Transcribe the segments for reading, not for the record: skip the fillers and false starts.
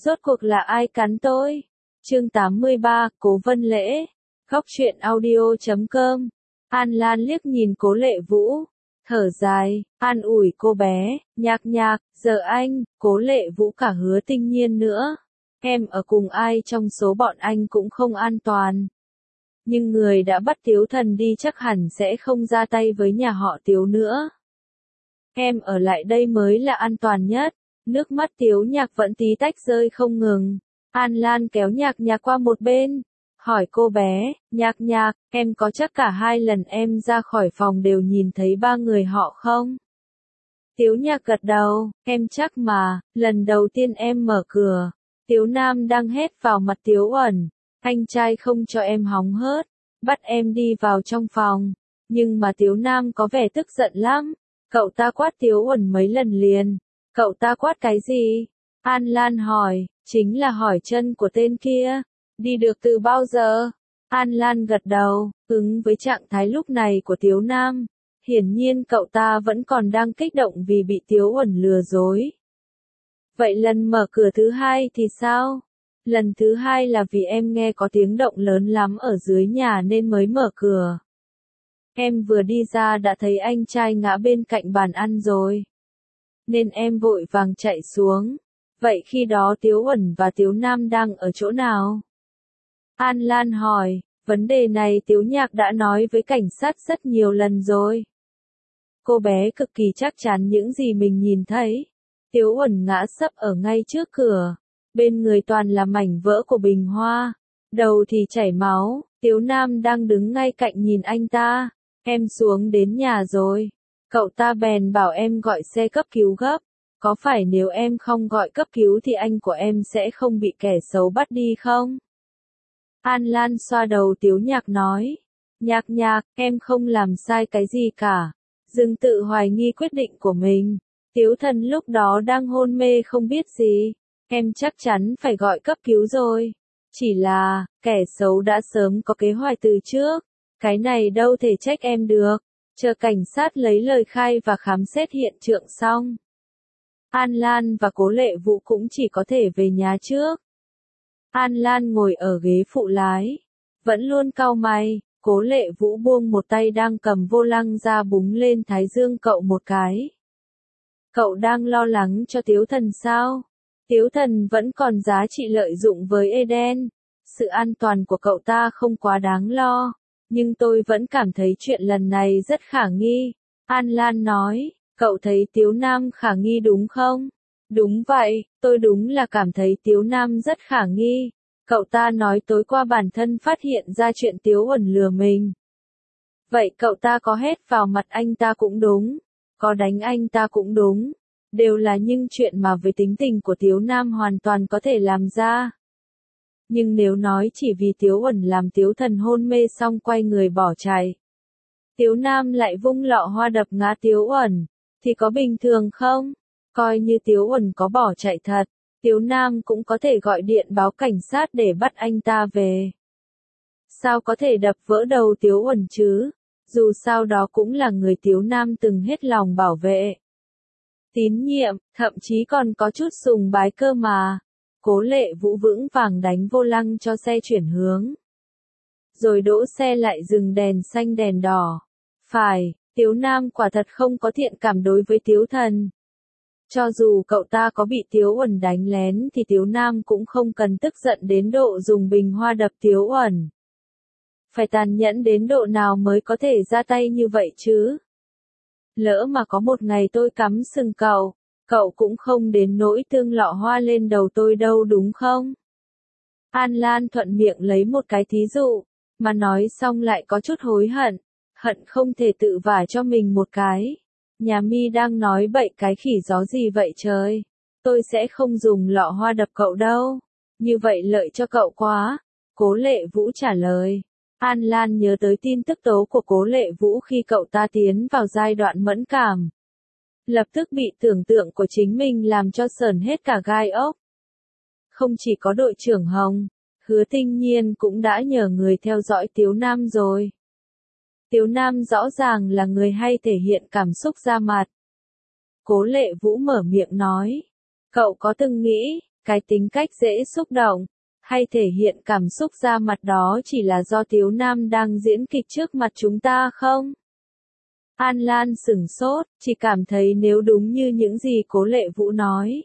Rốt cuộc là ai cắn tôi? Chương 83, Cố Vân Lễ. Góc truyện audio.com. An Lan liếc nhìn Cố Lệ Vũ, thở dài, an ủi cô bé, nhạc nhạc, giờ anh, Cố Lệ Vũ cả Hứa Tinh Nhiên nữa. Em ở cùng ai trong số bọn anh cũng không an toàn. Nhưng người đã bắt Tiếu Thần đi chắc hẳn sẽ không ra tay với nhà họ Tiếu nữa. Em ở lại đây mới là an toàn nhất. Nước mắt Tiếu Nhạc vẫn tí tách rơi không ngừng. An Lan kéo Nhạc Nhạc qua một bên, hỏi cô bé, Nhạc Nhạc, em có chắc cả hai lần em ra khỏi phòng đều nhìn thấy ba người họ không? Tiếu Nhạc gật đầu, em chắc mà, lần đầu tiên em mở cửa, Tiếu Nam đang hét vào mặt Tiếu Uẩn, anh trai không cho em hóng hớt, bắt em đi vào trong phòng, nhưng mà Tiếu Nam có vẻ tức giận lắm, cậu ta quát Tiếu Uẩn mấy lần liền. Cậu ta quát cái gì? An Lan hỏi, chính là hỏi chân của tên kia. Đi được từ bao giờ? An Lan gật đầu, ứng với trạng thái lúc này của Tiếu Nam. Hiển nhiên cậu ta vẫn còn đang kích động vì bị Tiếu Uẩn lừa dối. Vậy lần mở cửa thứ hai thì sao? Lần thứ hai là vì em nghe có tiếng động lớn lắm ở dưới nhà nên mới mở cửa. Em vừa đi ra đã thấy anh trai ngã bên cạnh bàn ăn rồi. Nên em vội vàng chạy xuống. Vậy khi đó Tiếu Uẩn và Tiếu Nam đang ở chỗ nào? An Lan hỏi, vấn đề này Tiếu Nhạc đã nói với cảnh sát rất nhiều lần rồi. Cô bé cực kỳ chắc chắn những gì mình nhìn thấy. Tiếu Uẩn ngã sấp ở ngay trước cửa. Bên người toàn là mảnh vỡ của bình hoa. Đầu thì chảy máu. Tiếu Nam đang đứng ngay cạnh nhìn anh ta. Em xuống đến nhà rồi. Cậu ta bèn bảo em gọi xe cấp cứu gấp. Có phải nếu em không gọi cấp cứu thì anh của em sẽ không bị kẻ xấu bắt đi không? An Lan xoa đầu Tiếu Nhạc nói. Nhạc Nhạc, em không làm sai cái gì cả. Đừng tự hoài nghi quyết định của mình. Tiếu Thần lúc đó đang hôn mê không biết gì. Em chắc chắn phải gọi cấp cứu rồi. Chỉ là, kẻ xấu đã sớm có kế hoạch từ trước. Cái này đâu thể trách em được. Chờ cảnh sát lấy lời khai và khám xét hiện trường xong. An Lan và Cố Lệ Vũ cũng chỉ có thể về nhà trước. An Lan ngồi ở ghế phụ lái. Vẫn luôn cau mày, Cố Lệ Vũ buông một tay đang cầm vô lăng ra búng lên thái dương cậu một cái. Cậu đang lo lắng cho Tiếu Thần sao? Tiếu Thần vẫn còn giá trị lợi dụng với Eden. Sự an toàn của cậu ta không quá đáng lo. Nhưng tôi vẫn cảm thấy chuyện lần này rất khả nghi. An Lan nói, cậu thấy Tiếu Nam khả nghi đúng không? Đúng vậy, tôi đúng là cảm thấy Tiếu Nam rất khả nghi. Cậu ta nói tối qua bản thân phát hiện ra chuyện Tiếu Uẩn lừa mình. Vậy cậu ta có hét vào mặt anh ta cũng đúng. Có đánh anh ta cũng đúng. Đều là những chuyện mà với tính tình của Tiếu Nam hoàn toàn có thể làm ra. Nhưng nếu nói chỉ vì Tiếu Uẩn làm Tiếu Thần hôn mê xong quay người bỏ chạy. Tiếu Nam lại vung lọ hoa đập ngã Tiếu Uẩn, thì có bình thường không? Coi như Tiếu Uẩn có bỏ chạy thật, Tiếu Nam cũng có thể gọi điện báo cảnh sát để bắt anh ta về. Sao có thể đập vỡ đầu Tiếu Uẩn chứ? Dù sao đó cũng là người Tiếu Nam từng hết lòng bảo vệ. Tín nhiệm, thậm chí còn có chút sùng bái cơ mà. Cố Lệ Vũ vững vàng đánh vô lăng cho xe chuyển hướng. Rồi đỗ xe lại dừng đèn xanh đèn đỏ. Phải, Tiếu Nam quả thật không có thiện cảm đối với Tiếu Thần. Cho dù cậu ta có bị Tiếu Uẩn đánh lén thì Tiếu Nam cũng không cần tức giận đến độ dùng bình hoa đập Tiếu Uẩn. Phải tàn nhẫn đến độ nào mới có thể ra tay như vậy chứ? Lỡ mà có một ngày tôi cắm sừng cậu cũng không đến nỗi tương lọ hoa lên đầu tôi đâu đúng không? An Lan thuận miệng lấy một cái thí dụ, mà nói xong lại có chút hối hận, hận không thể tự vả cho mình một cái. Nhà mi đang nói bậy cái khỉ gió gì vậy trời? Tôi sẽ không dùng lọ hoa đập cậu đâu. Như vậy lợi cho cậu quá. Cố Lệ Vũ trả lời. An Lan nhớ tới tin tức tố của Cố Lệ Vũ khi cậu ta tiến vào giai đoạn mẫn cảm. Lập tức bị tưởng tượng của chính mình làm cho sởn hết cả gai ốc. Không chỉ có đội trưởng Hồng, Hứa Tinh Nhiên cũng đã nhờ người theo dõi Tiếu Nam rồi. Tiếu Nam rõ ràng là người hay thể hiện cảm xúc ra mặt. Cố Lệ Vũ mở miệng nói. Cậu có từng nghĩ, Cái tính cách dễ xúc động, hay thể hiện cảm xúc ra mặt đó chỉ là do Tiếu Nam đang diễn kịch trước mặt chúng ta không? An Lan sửng sốt, chỉ cảm thấy nếu đúng như những gì Cố Lệ Vũ nói.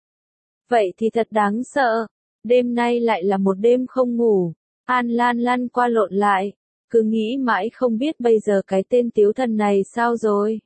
Vậy thì thật đáng sợ, đêm nay lại là một đêm không ngủ. An Lan lăn qua lộn lại, cứ nghĩ mãi không biết bây giờ cái tên Tiếu Thần này sao rồi.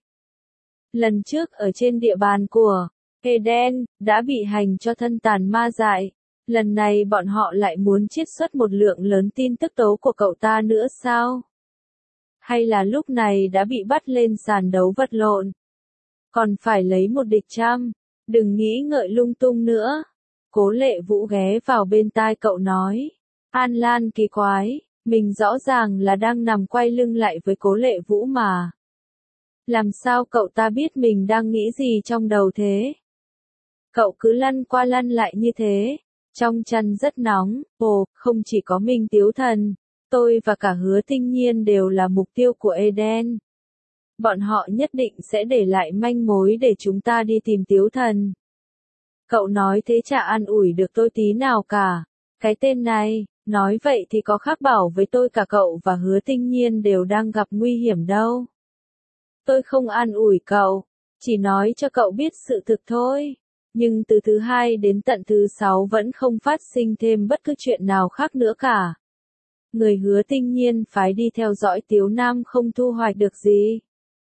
Lần trước ở trên địa bàn của Eden, đã bị hành cho thân tàn ma dại. Lần này bọn họ lại muốn chiết xuất một lượng lớn tin tức tố của cậu ta nữa sao? Hay là lúc này đã bị bắt lên sàn đấu vật lộn? Còn phải lấy một địch trăm, đừng nghĩ ngợi lung tung nữa. Cố Lệ Vũ ghé vào bên tai cậu nói. An Lan kỳ quái, mình rõ ràng là đang nằm quay lưng lại với Cố Lệ Vũ mà. Làm sao cậu ta biết mình đang nghĩ gì trong đầu thế? Cậu cứ lăn qua lăn lại như thế. Trong chăn rất nóng, ồ, không chỉ có mình Tiếu Thần, tôi và cả Hứa Tinh Nhiên đều là mục tiêu của Eden. Bọn họ nhất định sẽ để lại manh mối để chúng ta đi tìm Tiếu Thần. Cậu nói thế chả an ủi được tôi tí nào cả. Cái tên này, nói vậy thì có khác bảo với tôi cả cậu và Hứa Tinh Nhiên đều đang gặp nguy hiểm đâu. Tôi không an ủi cậu, chỉ nói cho cậu biết sự thực thôi. Nhưng từ thứ 2 đến tận thứ 6 vẫn không phát sinh thêm bất cứ chuyện nào khác nữa cả. Người Hứa Tinh Nhiên phái đi theo dõi Tiếu Nam không thu hoạch được gì.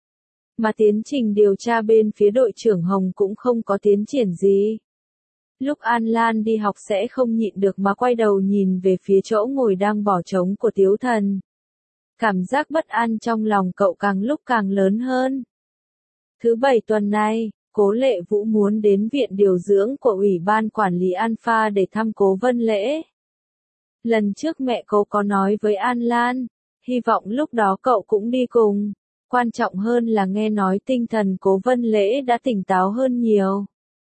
Mà tiến trình điều tra bên phía đội trưởng Hồng cũng không có tiến triển gì. Lúc An Lan đi học sẽ không nhịn được mà quay đầu nhìn về phía chỗ ngồi đang bỏ trống của Tiếu Thần. Cảm giác bất an trong lòng cậu càng lúc càng lớn hơn. Thứ 7 tuần này, Cố Lệ Vũ muốn đến viện điều dưỡng của Ủy ban Quản lý Alpha để thăm Cố Vân Lễ. Lần trước mẹ cô có nói với An Lan, hy vọng lúc đó cậu cũng đi cùng. Quan trọng hơn là nghe nói tinh thần Cố Vân Lễ đã tỉnh táo hơn nhiều.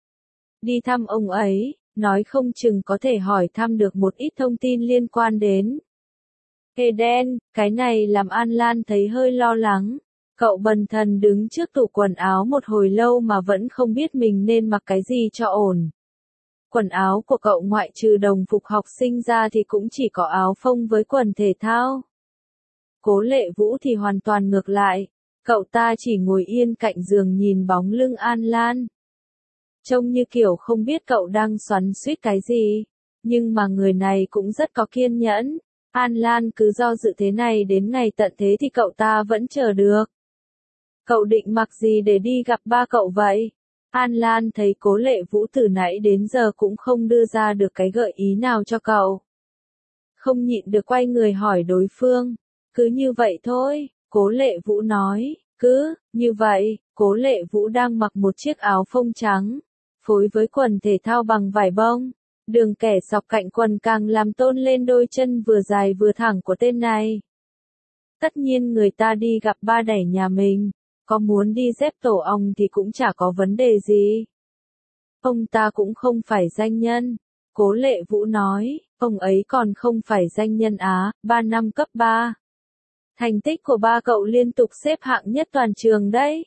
Đi thăm ông ấy, nói không chừng có thể hỏi thăm được một ít thông tin liên quan đến Eden, cái này làm An Lan thấy hơi lo lắng. Cậu bần thần đứng trước tủ quần áo một hồi lâu mà vẫn không biết mình nên mặc cái gì cho ổn. Quần áo của cậu ngoại trừ đồng phục học sinh ra thì cũng chỉ có áo phông với quần thể thao. Cố Lệ Vũ thì hoàn toàn ngược lại, cậu ta chỉ ngồi yên cạnh giường nhìn bóng lưng An Lan. Trông như kiểu không biết cậu đang xoắn xuýt cái gì, nhưng mà người này cũng rất có kiên nhẫn. An Lan cứ do dự thế này đến ngày tận thế thì cậu ta vẫn chờ được. Cậu định mặc gì để đi gặp ba cậu vậy? An Lan thấy Cố Lệ Vũ từ nãy đến giờ cũng không đưa ra được cái gợi ý nào cho cậu. Không nhịn được quay người hỏi đối phương. Cứ như vậy thôi, Cố Lệ Vũ nói. Cứ, như vậy, Cố Lệ Vũ đang mặc một chiếc áo phông trắng, phối với quần thể thao bằng vải bông. Đường kẻ sọc cạnh quần càng làm tôn lên đôi chân vừa dài vừa thẳng của tên này. Tất nhiên người ta đi gặp ba đẻ nhà mình, có muốn đi dép tổ ong thì cũng chả có vấn đề gì. Ông ta cũng không phải danh nhân, Cố Lệ Vũ nói, ông ấy còn không phải danh nhân Á, 3 năm cấp 3. Thành tích của ba cậu liên tục xếp hạng nhất toàn trường đấy.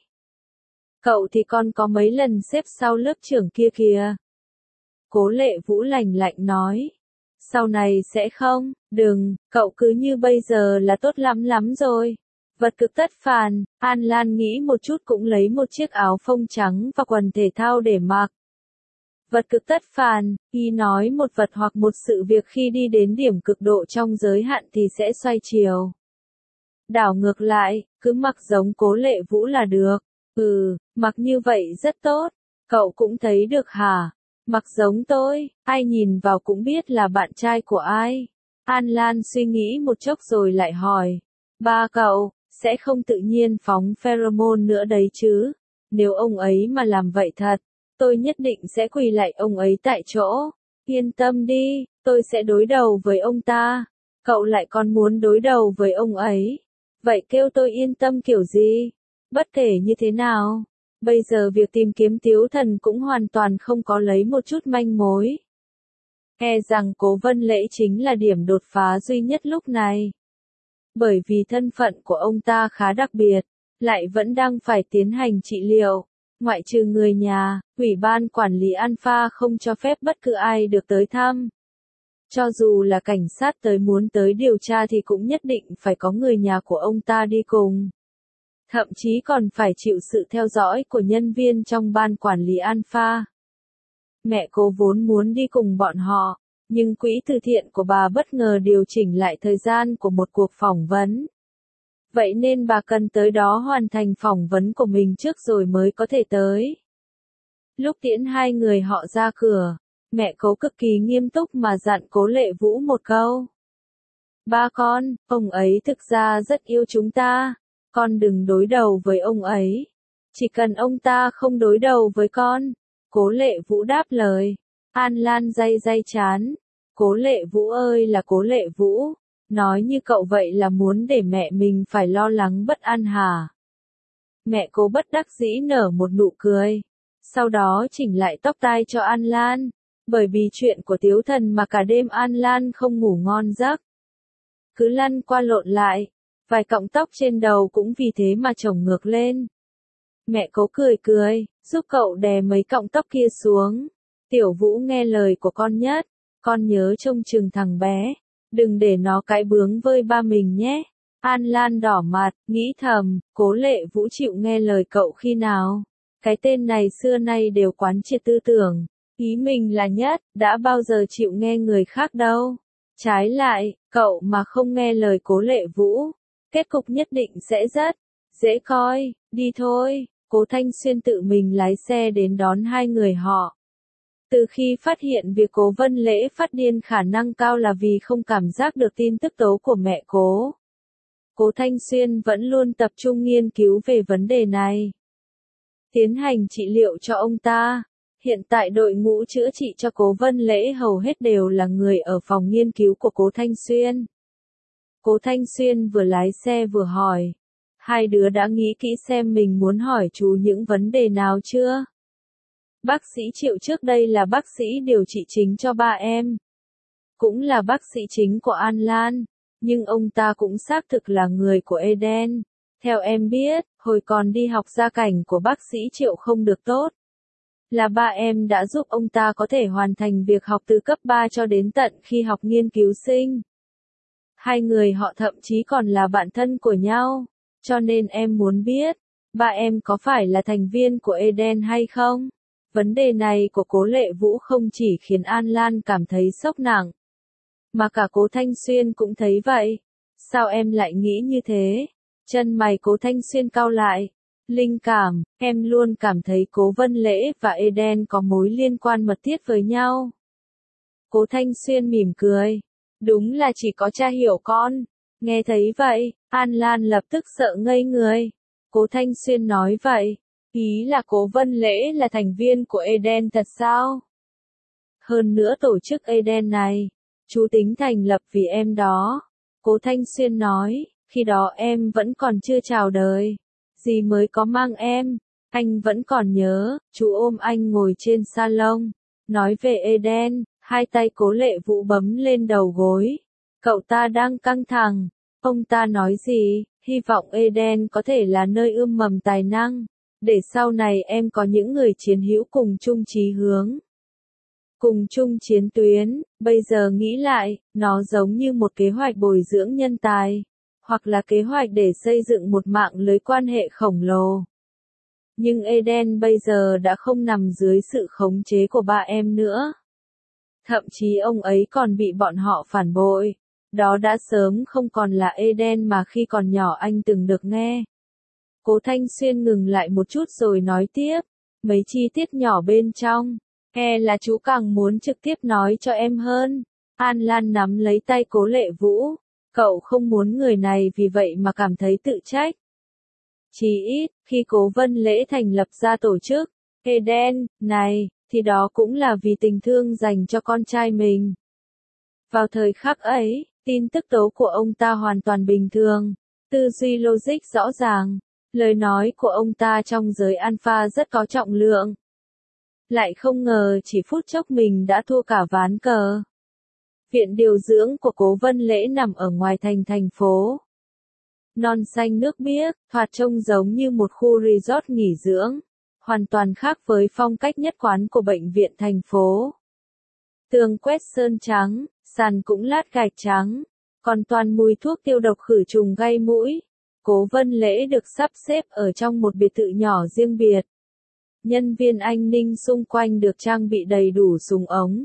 Cậu thì còn có mấy lần xếp sau lớp trưởng kia kìa. Cố Lệ Vũ lạnh lạnh nói. Sau này sẽ không, đừng, cậu cứ như bây giờ là tốt lắm lắm rồi. Vật cực tất phản, An Lan nghĩ một chút cũng lấy một chiếc áo phông trắng và quần thể thao để mặc. Vật cực tất phản, y nói một vật hoặc một sự việc khi đi đến điểm cực độ trong giới hạn thì sẽ xoay chiều. Đảo ngược lại, cứ mặc giống Cố Lệ Vũ là được. Mặc như vậy rất tốt. Cậu cũng thấy được hả? Mặc giống tôi, ai nhìn vào cũng biết là bạn trai của ai. An Lan suy nghĩ một chốc rồi lại hỏi. Ba cậu, sẽ không tự nhiên phóng pheromone nữa đấy chứ? Nếu ông ấy mà làm vậy thật, tôi nhất định sẽ quỳ lại ông ấy tại chỗ. Yên tâm đi, tôi sẽ đối đầu với ông ta. Cậu lại còn muốn đối đầu với ông ấy. Vậy kêu tôi yên tâm kiểu gì? Bất kể như thế nào, bây giờ việc tìm kiếm Tiếu Thần cũng hoàn toàn không có lấy một chút manh mối. E rằng Cố Vân Lễ chính là điểm đột phá duy nhất lúc này. Bởi vì thân phận của ông ta khá đặc biệt, lại vẫn đang phải tiến hành trị liệu, Ngoại trừ người nhà, Ủy ban quản lý Alpha không cho phép bất cứ ai được tới thăm. Cho dù là cảnh sát tới muốn tới điều tra thì cũng nhất định phải có người nhà của ông ta đi cùng. Thậm chí còn phải chịu sự theo dõi của nhân viên trong ban quản lý Alpha. Mẹ cô vốn muốn đi cùng bọn họ, nhưng quỹ từ thiện của bà bất ngờ điều chỉnh lại thời gian của một cuộc phỏng vấn. Vậy nên bà cần tới đó hoàn thành phỏng vấn của mình trước rồi mới có thể tới. Lúc tiễn hai người họ ra cửa, mẹ Cố cực kỳ nghiêm túc mà dặn Cố Lệ Vũ một câu. Ba con, ông ấy thực ra rất yêu chúng ta, con đừng đối đầu với ông ấy. Chỉ cần ông ta không đối đầu với con. Cố Lệ Vũ đáp lời. An Lan day day chán. Cố Lệ Vũ ơi là Cố Lệ Vũ, nói như cậu vậy là muốn để mẹ mình phải lo lắng bất an hả? Mẹ Cố bất đắc dĩ nở một nụ cười. Sau đó chỉnh lại tóc tai cho An Lan. Bởi vì chuyện của Tiếu Thần mà cả đêm An Lan không ngủ ngon giấc. Cứ lăn qua lộn lại. Vài cọng tóc trên đầu cũng vì thế mà chồng ngược lên. Mẹ Cố cười cười, giúp cậu đè mấy cọng tóc kia xuống. Tiểu Vũ nghe lời của con nhất. Con nhớ trông chừng thằng bé. Đừng để nó cãi bướng với ba mình nhé. An Lan đỏ mặt, nghĩ thầm, Cố Lệ Vũ chịu nghe lời cậu khi nào? Cái tên này xưa nay đều quán triệt tư tưởng. Ý mình là nhất, đã bao giờ chịu nghe người khác đâu. Trái lại, cậu mà không nghe lời Cố Lệ Vũ, kết cục nhất định sẽ rất dễ coi. Đi thôi. Cố Thanh Xuyên tự mình lái xe đến đón hai người họ. Từ khi phát hiện việc Cố Vân Lễ phát điên khả năng cao là vì không cảm giác được tin tức tố của mẹ Cố. Cố Thanh Xuyên vẫn luôn tập trung nghiên cứu về vấn đề này. Tiến hành trị liệu cho ông ta. Hiện tại đội ngũ chữa trị cho Cố Vân Lễ hầu hết đều là người ở phòng nghiên cứu của Cố Thanh Xuyên. Cố Thanh Xuyên vừa lái xe vừa hỏi. Hai đứa đã nghĩ kỹ xem mình muốn hỏi chú những vấn đề nào chưa? Bác sĩ Triệu trước đây là bác sĩ điều trị chính cho ba em. Cũng là bác sĩ chính của An Lan. Nhưng ông ta cũng xác thực là người của Eden. Theo em biết, hồi còn đi học gia cảnh của bác sĩ Triệu không được tốt. Là ba em đã giúp ông ta có thể hoàn thành việc học từ cấp 3 cho đến tận khi học nghiên cứu sinh. Hai người họ thậm chí còn là bạn thân của nhau. Cho nên em muốn biết, ba em có phải là thành viên của Eden hay không? Vấn đề này của Cố Lệ Vũ không chỉ khiến An Lan cảm thấy sốc nặng, mà cả Cố Thanh Xuyên cũng thấy vậy. Sao em lại nghĩ như thế? Chân mày Cố Thanh Xuyên cau lại. Linh cảm, em luôn cảm thấy Cố Vân Lễ và Eden có mối liên quan mật thiết với nhau. Cố Thanh Xuyên mỉm cười. Đúng là chỉ có cha hiểu con. Nghe thấy vậy, An Lan lập tức sợ ngây người. Cố Thanh Xuyên nói vậy. Ý là Cố Vân Lễ là thành viên của Eden thật sao? Hơn nữa tổ chức Eden này, chú tính thành lập vì em đó. Cố Thanh Xuyên nói, khi đó em vẫn còn chưa chào đời. Dì mới có mang em. Anh vẫn còn nhớ, chú ôm anh ngồi trên salon. Nói về Eden, hai tay Cố Lệ Vũ bấm lên đầu gối. Cậu ta đang căng thẳng. Ông ta nói gì? Hy vọng Eden có thể là nơi ươm mầm tài năng. Để sau này em có những người chiến hữu cùng chung chí hướng. Cùng chung chiến tuyến, bây giờ nghĩ lại, nó giống như một kế hoạch bồi dưỡng nhân tài. Hoặc là kế hoạch để xây dựng một mạng lưới quan hệ khổng lồ. Nhưng Eden bây giờ đã không nằm dưới sự khống chế của ba em nữa. Thậm chí ông ấy còn bị bọn họ phản bội. Đó đã sớm không còn là Eden mà khi còn nhỏ anh từng được nghe. Cố Thanh Xuyên ngừng lại một chút rồi nói tiếp. Mấy chi tiết nhỏ bên trong. Là chú càng muốn trực tiếp nói cho em hơn. An Lan nắm lấy tay Cố Lệ Vũ. Cậu không muốn người này vì vậy mà cảm thấy tự trách. Chỉ ít, khi Cố Vân Lễ thành lập ra tổ chức Eden này, thì đó cũng là vì tình thương dành cho con trai mình. Vào thời khắc ấy, tin tức tố của ông ta hoàn toàn bình thường, tư duy logic rõ ràng, lời nói của ông ta trong giới alpha rất có trọng lượng. Lại không ngờ chỉ phút chốc mình đã thua cả ván cờ. Viện điều dưỡng của Cố Vân Lễ nằm ở ngoài thành phố. Non xanh nước biếc, thoạt trông giống như một khu resort nghỉ dưỡng. hoàn toàn khác với phong cách nhất quán của bệnh viện thành phố. Tường quét sơn trắng, sàn cũng lát gạch trắng, còn toàn mùi thuốc tiêu độc khử trùng gây mũi. Cố Vân Lễ được sắp xếp ở trong một biệt thự nhỏ riêng biệt. Nhân viên an ninh xung quanh được trang bị đầy đủ súng ống.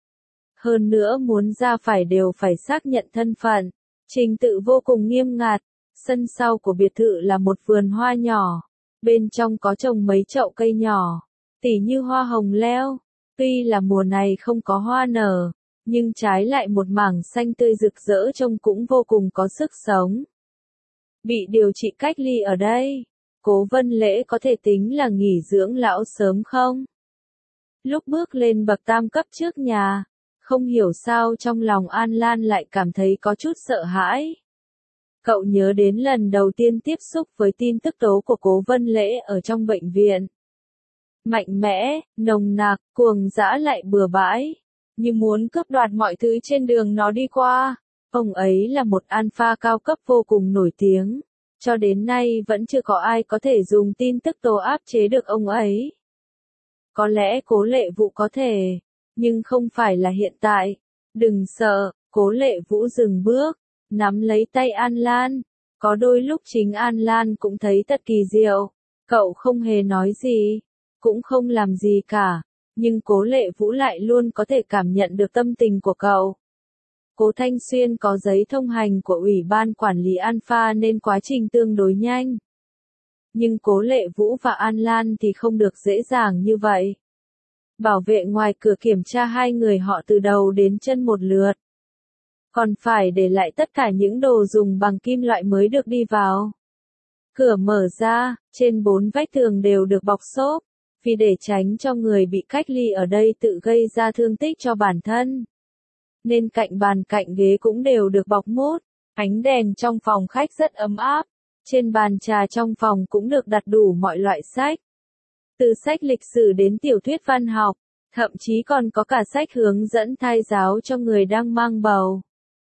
Hơn nữa muốn ra đều phải xác nhận thân phận. Trình tự vô cùng nghiêm ngặt. Sân sau của biệt thự là một vườn hoa nhỏ. Bên trong có trồng mấy chậu cây nhỏ, tỉ như hoa hồng leo. Tuy là mùa này không có hoa nở, nhưng trái lại một mảng xanh tươi rực rỡ trông cũng vô cùng có sức sống. Bị điều trị cách ly ở đây, Cố Vân Lễ có thể tính là nghỉ dưỡng lão sớm không? Lúc bước lên bậc tam cấp trước nhà, không hiểu sao trong lòng An Lan lại cảm thấy có chút sợ hãi. Cậu nhớ đến lần đầu tiên tiếp xúc với tin tức tố của Cố Vân Lễ ở trong bệnh viện. Mạnh mẽ, nồng nặc, cuồng dã lại bừa bãi, như muốn cướp đoạt mọi thứ trên đường nó đi qua. Ông ấy là một alpha cao cấp vô cùng nổi tiếng. Cho đến nay vẫn chưa có ai có thể dùng tin tức tố áp chế được ông ấy. Có lẽ Cố Lệ Vũ có thể, nhưng không phải là hiện tại. Đừng sợ, Cố Lệ Vũ dừng bước, nắm lấy tay An Lan. Có đôi lúc chính An Lan cũng thấy thật kỳ diệu. Cậu không hề nói gì, cũng không làm gì cả, nhưng Cố Lệ Vũ lại luôn có thể cảm nhận được tâm tình của cậu. Cố Thanh Xuyên có giấy thông hành của Ủy ban Quản lý Alpha nên quá trình tương đối nhanh. Nhưng Cố Lệ Vũ và An Lan thì không được dễ dàng như vậy. Bảo vệ ngoài cửa kiểm tra hai người họ từ đầu đến chân một lượt. Còn phải để lại tất cả những đồ dùng bằng kim loại mới được đi vào. Cửa mở ra, trên 4 vách tường đều được bọc xốp, vì để tránh cho người bị cách ly ở đây tự gây ra thương tích cho bản thân. Nên cạnh bàn cạnh ghế cũng đều được bọc mút. Ánh đèn trong phòng khách rất ấm áp. Trên bàn trà trong phòng cũng được đặt đủ mọi loại sách. Từ sách lịch sử đến tiểu thuyết văn học, thậm chí còn có cả sách hướng dẫn thai giáo cho người đang mang bầu.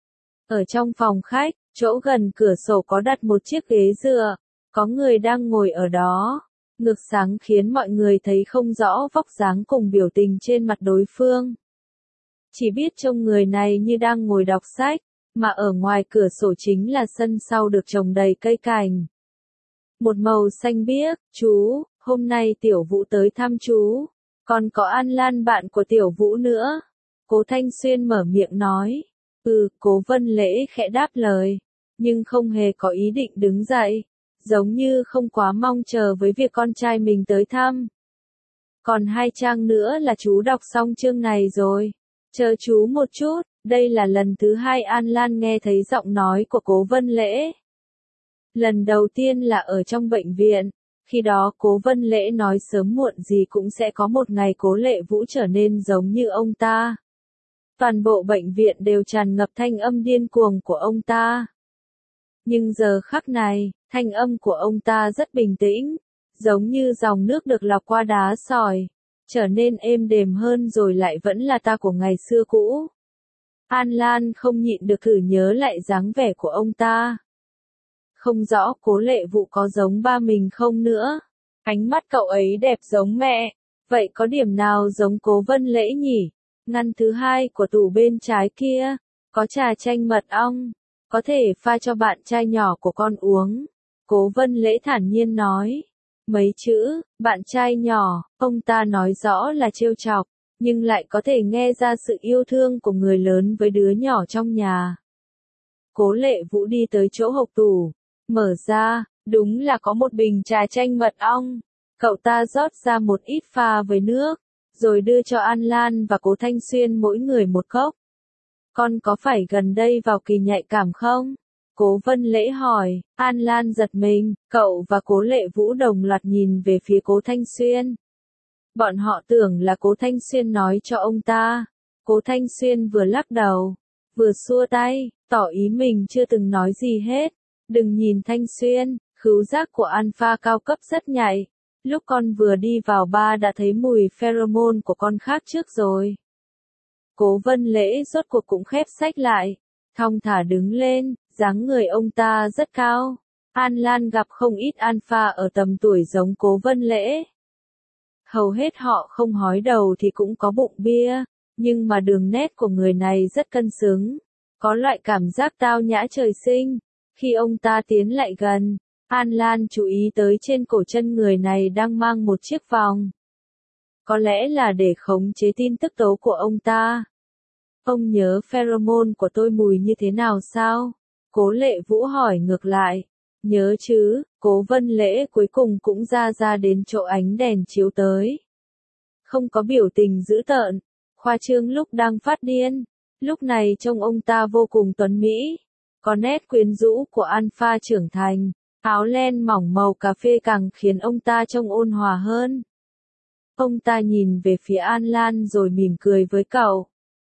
Ở trong phòng khách, chỗ gần cửa sổ có đặt một chiếc ghế dựa, có người đang ngồi ở đó. Ngược sáng khiến mọi người thấy không rõ vóc dáng cùng biểu tình trên mặt đối phương. Chỉ biết trông người này như đang ngồi đọc sách, mà ở ngoài cửa sổ chính là sân sau được trồng đầy cây cảnh. Một màu xanh biếc, chú, hôm nay Tiểu Vũ tới thăm chú, còn có An Lan bạn của Tiểu Vũ nữa. Cố Thanh Xuyên mở miệng nói. Cố Vân Lễ khẽ đáp lời, nhưng không hề có ý định đứng dậy, giống như không quá mong chờ với việc con trai mình tới thăm. Còn 2 trang nữa là chú đọc xong chương này rồi. Chờ chú một chút, đây là lần thứ 2 An Lan nghe thấy giọng nói của Cố Vân Lễ. Lần đầu tiên là ở trong bệnh viện, khi đó Cố Vân Lễ nói sớm muộn gì cũng sẽ có một ngày Cố Lệ Vũ trở nên giống như ông ta. Toàn bộ bệnh viện đều tràn ngập thanh âm điên cuồng của ông ta. Nhưng giờ khắc này, thanh âm của ông ta rất bình tĩnh, giống như dòng nước được lọc qua đá sỏi, trở nên êm đềm hơn rồi lại vẫn là ta của ngày xưa cũ. An Lan không nhịn được thử nhớ lại dáng vẻ của ông ta. Không rõ Cố Lệ Vũ có giống ba mình không nữa. Ánh mắt cậu ấy đẹp giống mẹ, vậy có điểm nào giống Cố Vân Lễ nhỉ? Ngăn thứ 2 của tủ bên trái kia, có trà chanh mật ong, có thể pha cho bạn trai nhỏ của con uống. Cố Vân Lễ thản nhiên nói. Mấy chữ, bạn trai nhỏ, ông ta nói rõ là trêu chọc, nhưng lại có thể nghe ra sự yêu thương của người lớn với đứa nhỏ trong nhà. Cố Lệ Vũ đi tới chỗ hộc tủ, mở ra, đúng là có một bình trà chanh mật ong. Cậu ta rót ra một ít pha với nước, rồi đưa cho An Lan và Cố Thanh Xuyên mỗi người một cốc. Con có phải gần đây vào kỳ nhạy cảm không? Cố Vân Lễ hỏi. An Lan giật mình, cậu và Cố Lệ Vũ đồng loạt nhìn về phía Cố Thanh Xuyên. Bọn họ tưởng là Cố Thanh Xuyên nói cho ông ta. Cố Thanh Xuyên vừa lắc đầu, vừa xua tay, tỏ ý mình chưa từng nói gì hết. Đừng nhìn Thanh Xuyên, khứu giác của alpha cao cấp rất nhạy. Lúc con vừa đi vào bar đã thấy mùi pheromone của con khác trước rồi. Cố Vân Lễ rốt cuộc cũng khép sách lại, thong thả đứng lên, dáng người ông ta rất cao. An Lan gặp không ít alpha ở tầm tuổi giống Cố Vân Lễ. Hầu hết họ không hói đầu thì cũng có bụng bia, nhưng mà đường nét của người này rất cân xứng, có loại cảm giác tao nhã trời sinh. Khi ông ta tiến lại gần, An Lan chú ý tới trên cổ chân người này đang mang một chiếc vòng. Có lẽ là để khống chế tin tức tố của ông ta. Ông nhớ pheromone của tôi mùi như thế nào sao? Cố Lệ Vũ hỏi ngược lại. Nhớ chứ, Cố Vân Lễ cuối cùng cũng ra đến chỗ ánh đèn chiếu tới. Không có biểu tình dữ tợn, khoa trương lúc đang phát điên. Lúc này trông ông ta vô cùng tuấn mỹ. Có nét quyến rũ của alpha trưởng thành, áo len mỏng màu cà phê càng khiến ông ta trông ôn hòa hơn. Ông ta nhìn về phía An Lan rồi mỉm cười với cậu.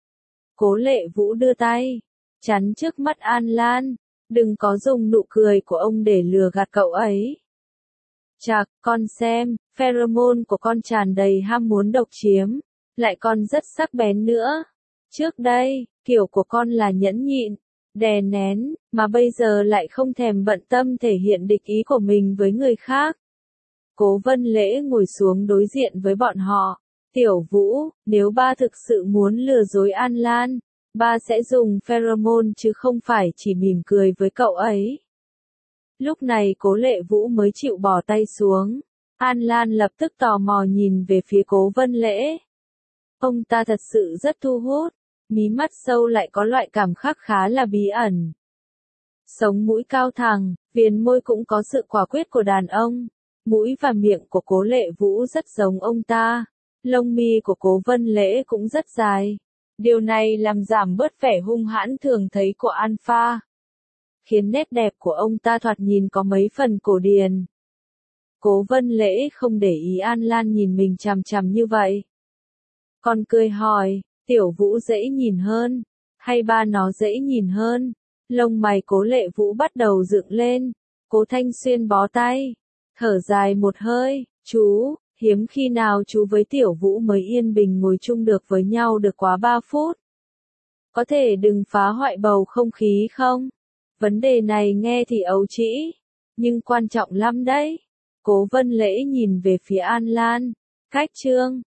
Cố Lệ Vũ đưa tay, chắn trước mắt An Lan, đừng có dùng nụ cười của ông để lừa gạt cậu ấy. Chạc, con xem, pheromone của con tràn đầy ham muốn độc chiếm, lại còn rất sắc bén nữa. Trước đây, kiểu của con là nhẫn nhịn, đè nén, mà bây giờ lại không thèm bận tâm thể hiện địch ý của mình với người khác. Cố Vân Lễ ngồi xuống đối diện với bọn họ. Tiểu Vũ, nếu ba thực sự muốn lừa dối An Lan, ba sẽ dùng pheromone chứ không phải chỉ mỉm cười với cậu ấy. Lúc này Cố Lệ Vũ mới chịu bỏ tay xuống. An Lan lập tức tò mò nhìn về phía Cố Vân Lễ. Ông ta thật sự rất thu hút, mí mắt sâu lại có loại cảm giác khá là bí ẩn. Sống mũi cao thẳng, viền môi cũng có sự quả quyết của đàn ông. Mũi và miệng của Cố Lệ Vũ rất giống ông ta. Lông mi của Cố Vân Lễ cũng rất dài. Điều này làm giảm bớt vẻ hung hãn thường thấy của alpha, khiến nét đẹp của ông ta thoạt nhìn có mấy phần cổ điển. Cố Vân Lễ không để ý An Lan nhìn mình chằm chằm như vậy. Còn cười hỏi, Tiểu Vũ dễ nhìn hơn, hay ba nó dễ nhìn hơn? Lông mày Cố Lệ Vũ bắt đầu dựng lên. Cố Thanh Xuyên bó tay, thở dài một hơi, chú, hiếm khi nào chú với Tiểu Vũ mới yên bình ngồi chung được với nhau được quá 3 phút. Có thể đừng phá hoại bầu không khí không? Vấn đề này nghe thì ấu trĩ, nhưng quan trọng lắm đấy. Cố Vân Lễ nhìn về phía An Lan. Cách chương